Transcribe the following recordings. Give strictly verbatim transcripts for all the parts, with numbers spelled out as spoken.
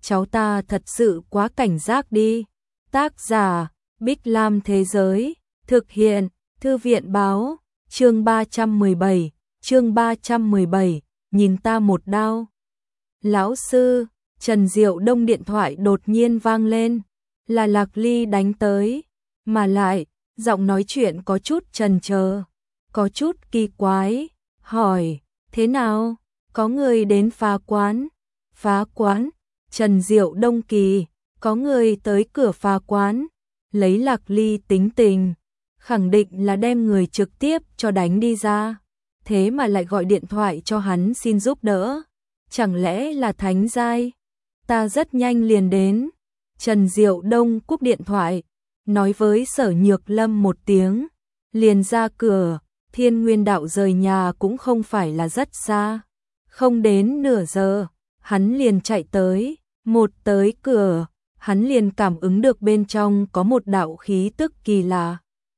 cháu ta thật sự quá cảnh giác đi. Tác giả, Bích Lam Thế Giới, thực hiện, Thư viện Báo, chương ba trăm mười bảy, chương ba trăm mười bảy, nhìn ta một đao. Lão sư, Trần Diệu Đông điện thoại đột nhiên vang lên, là Lạc Ly đánh tới, mà lại, giọng nói chuyện có chút chần chờ, có chút kỳ quái, hỏi, thế nào, có người đến phá quán, phá quán, Trần Diệu Đông kỳ, có người tới cửa phá quán, lấy Lạc Ly tính tình, khẳng định là đem người trực tiếp cho đánh đi ra, thế mà lại gọi điện thoại cho hắn xin giúp đỡ, chẳng lẽ là thánh giai, ta rất nhanh liền đến, Trần Diệu Đông cúp điện thoại, nói với Sở Nhược Lâm một tiếng, liền ra cửa, Thiên Nguyên Đạo rời nhà cũng không phải là rất xa, không đến nửa giờ, hắn liền chạy tới, một tới cửa, hắn liền cảm ứng được bên trong có một đạo khí tức kỳ lạ,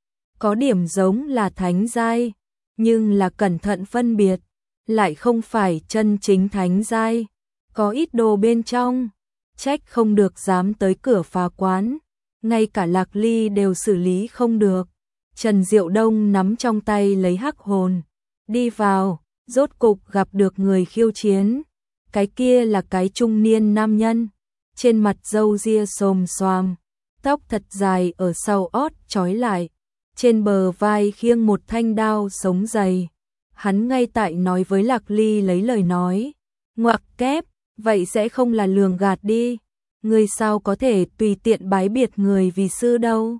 có điểm giống là thánh giai, nhưng là cẩn thận phân biệt, lại không phải chân chính thánh giai, có ít đồ bên trong, trách không được dám tới cửa phá quán, ngay cả Lạc Ly đều xử lý không được. Trần Diệu Đông nắm trong tay lấy hắc hồn, đi vào, rốt cục gặp được người khiêu chiến, cái kia là cái trung niên nam nhân, trên mặt râu ria xồm xoàm, tóc thật dài ở sau ót trói lại, trên bờ vai khiêng một thanh đao sống dày. Hắn ngay tại nói với Lạc Ly lấy lời nói, ngoặc kép, vậy sẽ không là lường gạt đi, người sao có thể tùy tiện bái biệt người vì sư đâu.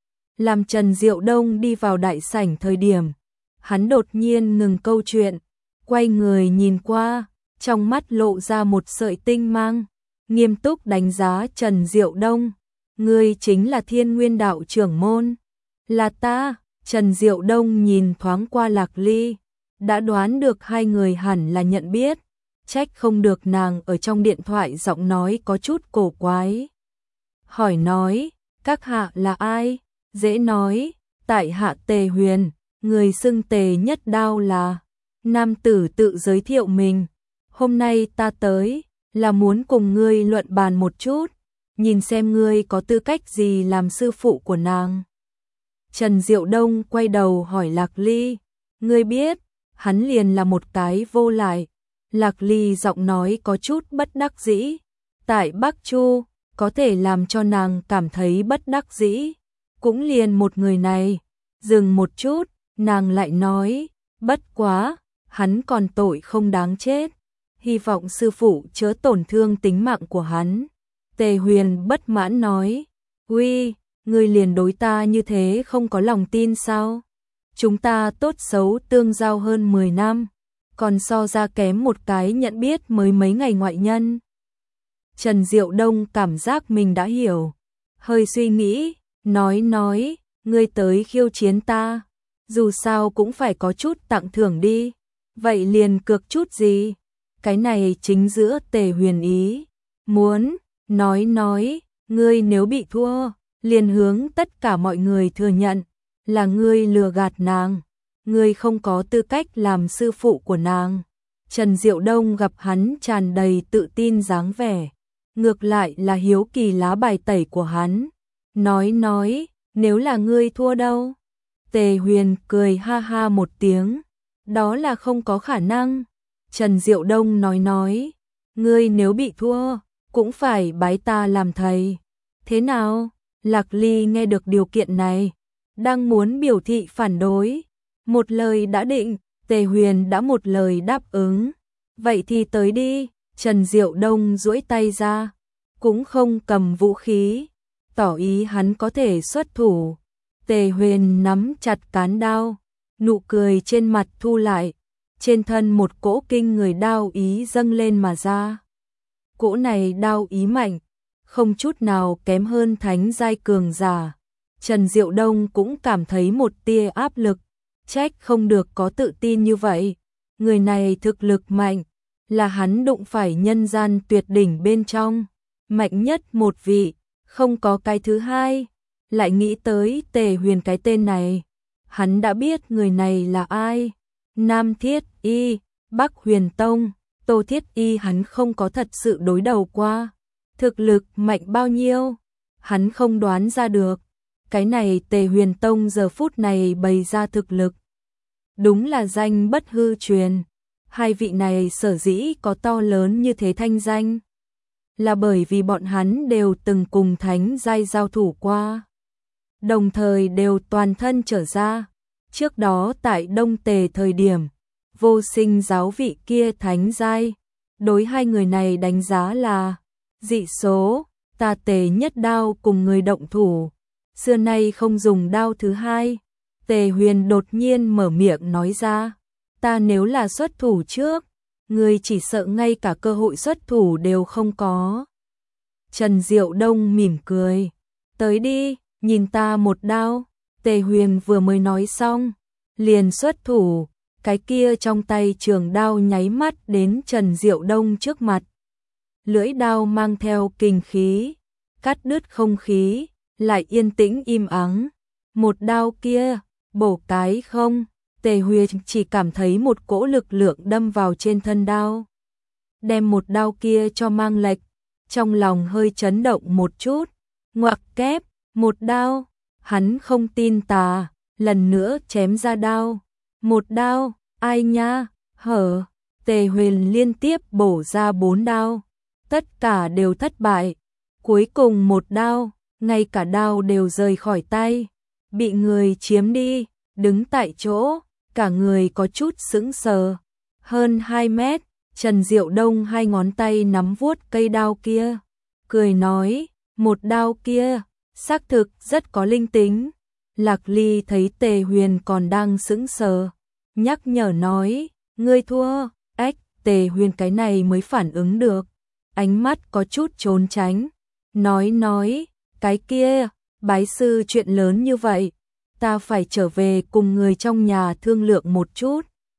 Làm Trần Diệu Đông đi vào đại sảnh thời điểm, hắn đột nhiên ngừng câu chuyện, quay người nhìn qua, trong mắt lộ ra một sợi tinh mang, nghiêm túc đánh giá Trần Diệu Đông, ngươi chính là Thiên Nguyên Đạo trưởng môn. Là ta, Trần Diệu Đông nhìn thoáng qua Lạc Ly, đã đoán được hai người hẳn là nhận biết, trách không được nàng ở trong điện thoại giọng nói có chút cổ quái. Hỏi nói, các hạ là ai? Dễ nói, tại hạ Tề Huyền, người xưng Tề nhất đao là. Nam tử tự giới thiệu mình, hôm nay ta tới, là muốn cùng ngươi luận bàn một chút, nhìn xem ngươi có tư cách gì làm sư phụ của nàng. Trần Diệu Đông quay đầu hỏi Lạc Ly, ngươi biết, hắn liền là một cái vô lại. Lạc Ly giọng nói có chút bất đắc dĩ, tại Bắc Chu, có thể làm cho nàng cảm thấy bất đắc dĩ, cũng liền một người này. Dừng một chút, nàng lại nói, bất quá, hắn còn tội không đáng chết, hy vọng sư phụ chớ tổn thương tính mạng của hắn. Tề Huyền bất mãn nói, uy, ngươi liền đối ta như thế không có lòng tin sao? Chúng ta tốt xấu tương giao hơn mười năm, còn so ra kém một cái nhận biết mới mấy ngày ngoại nhân. Trần Diệu Đông cảm giác mình đã hiểu, hơi suy nghĩ, nói nói, ngươi tới khiêu chiến ta, dù sao cũng phải có chút tặng thưởng đi, vậy liền cược chút gì? Cái này chính giữa Tề Huyền ý, muốn, nói nói, ngươi nếu bị thua, liền hướng tất cả mọi người thừa nhận, là ngươi lừa gạt nàng, ngươi không có tư cách làm sư phụ của nàng. Trần Diệu Đông gặp hắn tràn đầy tự tin dáng vẻ, ngược lại là hiếu kỳ lá bài tẩy của hắn, nói nói, nếu là ngươi thua đâu? Tề Huyền cười ha ha một tiếng, đó là không có khả năng. Trần Diệu Đông nói nói, ngươi nếu bị thua, cũng phải bái ta làm thầy. Thế nào? Lạc Ly nghe được điều kiện này, đang muốn biểu thị phản đối. Một lời đã định, Tề Huyền đã một lời đáp ứng. Vậy thì tới đi, Trần Diệu Đông duỗi tay ra, cũng không cầm vũ khí, tỏ ý hắn có thể xuất thủ. Tề Huyền nắm chặt cán đao, nụ cười trên mặt thu lại, trên thân một cỗ kinh người đao ý dâng lên mà ra. Cỗ này đao ý mạnh, không chút nào kém hơn thánh giai cường giả. Trần Diệu Đông cũng cảm thấy một tia áp lực, trách không được có tự tin như vậy. Người này thực lực mạnh, là hắn đụng phải nhân gian tuyệt đỉnh bên trong, mạnh nhất một vị, không có cái thứ hai. Lại nghĩ tới Tề Huyền cái tên này, hắn đã biết người này là ai. Nam Thiết Y, Bắc Huyền Tông, Tô Thiết Y hắn không có thật sự đối đầu qua. Thực lực mạnh bao nhiêu? Hắn không đoán ra được. Cái này Tề Huyền Tông giờ phút này bày ra thực lực. Đúng là danh bất hư truyền. Hai vị này sở dĩ có to lớn như thế thanh danh. Là bởi vì bọn hắn đều từng cùng thánh giai giao thủ qua. Đồng thời đều toàn thân trở ra. Trước đó tại Đông Tề thời điểm, Vô Sinh giáo vị kia thánh giai. Đối hai người này đánh giá là dị số, ta Tề nhất đao cùng người động thủ. Xưa nay không dùng đao thứ hai. Tề Huyền đột nhiên mở miệng nói ra. Ta nếu là xuất thủ trước, người chỉ sợ ngay cả cơ hội xuất thủ đều không có. Trần Diệu Đông mỉm cười. Tới đi, nhìn ta một đao. Tề Huyền vừa mới nói xong, liền xuất thủ. Cái kia trong tay trường đao nháy mắt đến Trần Diệu Đông trước mặt. Lưỡi đao mang theo kình khí, cắt đứt không khí, lại yên tĩnh im ắng. Một đao kia, bổ cái không, Tề Huyền chỉ cảm thấy một cỗ lực lượng đâm vào trên thân đao. Đem một đao kia cho mang lệch, trong lòng hơi chấn động một chút, ngoặc kép, một đao, hắn không tin tà, lần nữa chém ra đao. Một đao, ai nha, hở, Tề Huyền liên tiếp bổ ra bốn đao, tất cả đều thất bại. Cuối cùng một đao, ngay cả đao đều rời khỏi tay, bị người chiếm đi, đứng tại chỗ, cả người có chút sững sờ. Hơn hai mét, Trần Diệu Đông hai ngón tay nắm vuốt cây đao kia, cười nói, một đao kia, xác thực rất có linh tính. Lạc Ly thấy Tề Huyền còn đang sững sờ, nhắc nhở nói, ngươi thua. Ách, Tề Huyền cái này mới phản ứng được, ánh mắt có chút trốn tránh, nói nói, cái kia, bái sư chuyện lớn như vậy, ta phải trở về cùng người trong nhà thương lượng một chút.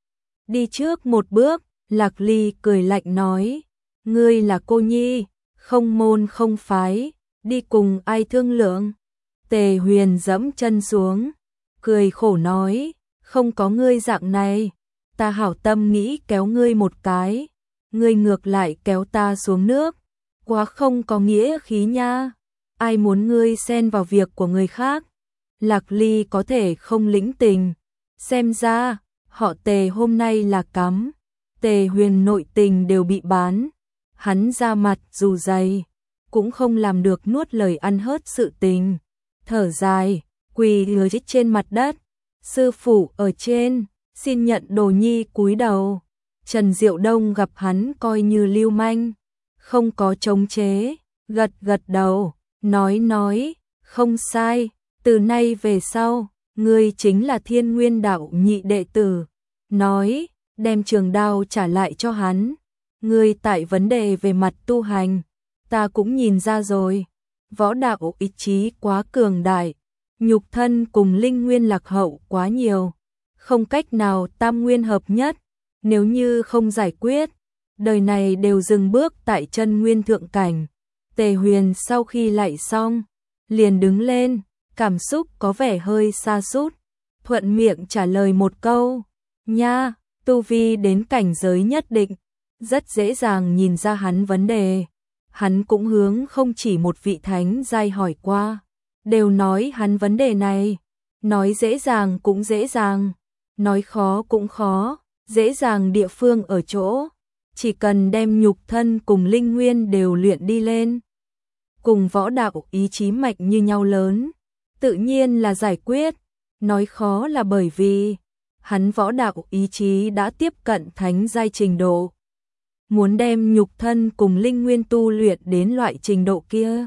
Đi trước một bước, Lạc Ly cười lạnh nói, ngươi là cô nhi, không môn không phái, đi cùng ai thương lượng. Tề Huyền dẫm chân xuống, cười khổ nói, không có ngươi dạng này, ta hảo tâm nghĩ kéo ngươi một cái, ngươi ngược lại kéo ta xuống nước, quá không có nghĩa khí nha. Ai muốn ngươi xen vào việc của người khác? Lạc Ly có thể không lĩnh tình, xem ra họ Tề hôm nay là cắm. Tề Huyền nội tình đều bị bán, hắn ra mặt dù dày, cũng không làm được nuốt lời ăn hớt sự tình. Thở dài, quỳ lừa chết trên mặt đất, sư phụ ở trên, xin nhận đồ nhi cúi đầu. Trần Diệu Đông gặp hắn coi như lưu manh, không có chống chế, gật gật đầu, nói nói, không sai, từ nay về sau, ngươi chính là Thiên Nguyên đạo nhị đệ tử. Nói, đem trường đao trả lại cho hắn. Ngươi tại vấn đề về mặt tu hành, ta cũng nhìn ra rồi. Võ đạo ý chí quá cường đại, nhục thân cùng linh nguyên lạc hậu quá nhiều, không cách nào tam nguyên hợp nhất. Nếu như không giải quyết, đời này đều dừng bước tại chân nguyên thượng cảnh. Tề Huyền sau khi lạy xong, liền đứng lên, cảm xúc có vẻ hơi sa sút, thuận miệng trả lời một câu, nha, tu vi đến cảnh giới nhất định, rất dễ dàng nhìn ra hắn vấn đề. Hắn cũng hướng không chỉ một vị thánh giai hỏi qua, đều nói hắn vấn đề này, nói dễ dàng cũng dễ dàng, nói khó cũng khó, dễ dàng địa phương ở chỗ, chỉ cần đem nhục thân cùng linh nguyên đều luyện đi lên, cùng võ đạo ý chí mạnh như nhau lớn, tự nhiên là giải quyết. Nói khó là bởi vì hắn võ đạo ý chí đã tiếp cận thánh giai trình độ, muốn đem nhục thân cùng linh nguyên tu luyện đến loại trình độ kia,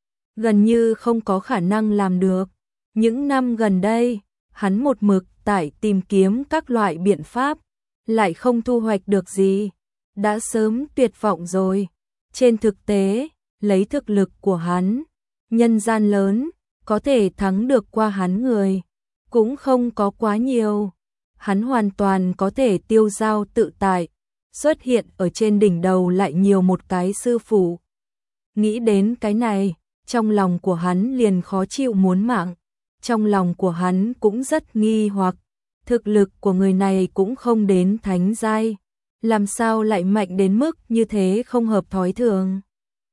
gần như không có khả năng làm được. Những năm gần đây, hắn một mực tại tìm kiếm các loại biện pháp, lại không thu hoạch được gì, đã sớm tuyệt vọng rồi. Trên thực tế, lấy thực lực của hắn, nhân gian lớn, có thể thắng được qua hắn người, cũng không có quá nhiều. Hắn hoàn toàn có thể tiêu dao tự tại, xuất hiện ở trên đỉnh đầu lại nhiều một cái sư phụ. Nghĩ đến cái này, trong lòng của hắn liền khó chịu muốn mạng. Trong lòng của hắn cũng rất nghi hoặc, thực lực của người này cũng không đến thánh giai, làm sao lại mạnh đến mức như thế không hợp thói thường.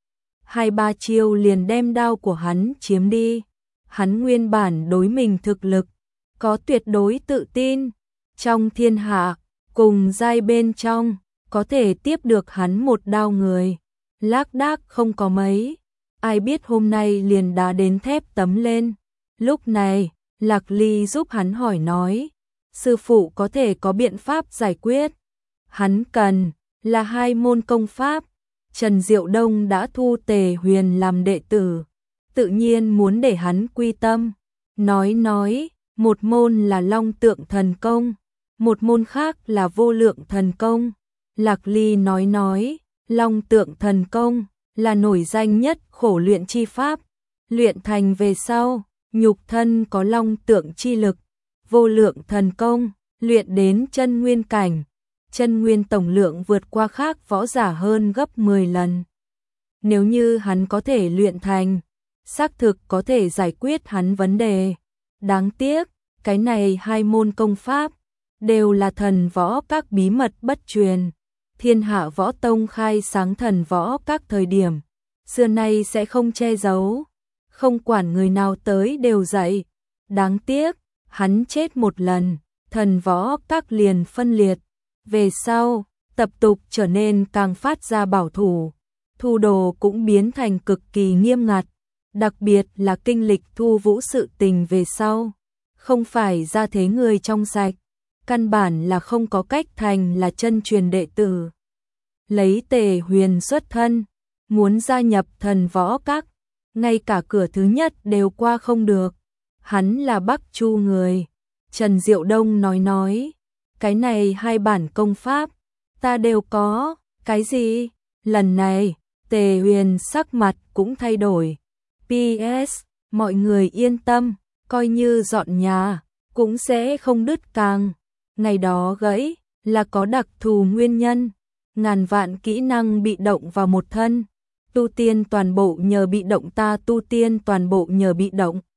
hai ba chiêu liền đem đao của hắn chiếm đi. Hắn nguyên bản đối mình thực lực có tuyệt đối tự tin, trong thiên hạ, cùng giai bên trong, có thể tiếp được hắn một đao người, lác đác không có mấy, ai biết hôm nay liền đá đến thép tấm lên. Lúc này, Lạc Ly giúp hắn hỏi nói, sư phụ có thể có biện pháp giải quyết. Hắn cần là hai môn công pháp. Trần Diệu Đông đã thu Tề Huyền làm đệ tử, tự nhiên muốn để hắn quy tâm. Nói nói, một môn là Long Tượng Thần Công, một môn khác là Vô Lượng Thần Công. Lạc Ly nói nói, Long Tượng Thần Công là nổi danh nhất khổ luyện chi pháp, luyện thành về sau, nhục thân có long tượng chi lực. Vô Lượng Thần Công, luyện đến chân nguyên cảnh, chân nguyên tổng lượng vượt qua khác võ giả hơn gấp mười lần. Nếu như hắn có thể luyện thành, xác thực có thể giải quyết hắn vấn đề. Đáng tiếc, cái này hai môn công pháp đều là thần võ các bí mật bất truyền. Thiên Hạ Võ Tông khai sáng thần võ các thời điểm, xưa nay sẽ không che giấu, không quản người nào tới đều dạy. Đáng tiếc, hắn chết một lần, thần võ các liền phân liệt. Về sau, tập tục trở nên càng phát ra bảo thủ, thu đồ cũng biến thành cực kỳ nghiêm ngặt, đặc biệt là kinh lịch Thu Vũ sự tình về sau, không phải ra thế người trong sạch, căn bản là không có cách thành là chân truyền đệ tử. Lấy Tề Huyền xuất thân, muốn gia nhập thần võ các, ngay cả cửa thứ nhất đều qua không được. Hắn là Bắc Chu người. Trần Diệu Đông nói nói, cái này hai bản công pháp, ta đều có. Cái gì? Lần này, Tề Huyền sắc mặt cũng thay đổi. pê ét, mọi người yên tâm, coi như dọn nhà, cũng sẽ không đứt càng. Ngày đó gãy, là có đặc thù nguyên nhân. Ngàn vạn kỹ năng bị động vào một thân. Tu tiên toàn bộ nhờ bị động, ta tu tiên toàn bộ nhờ bị động.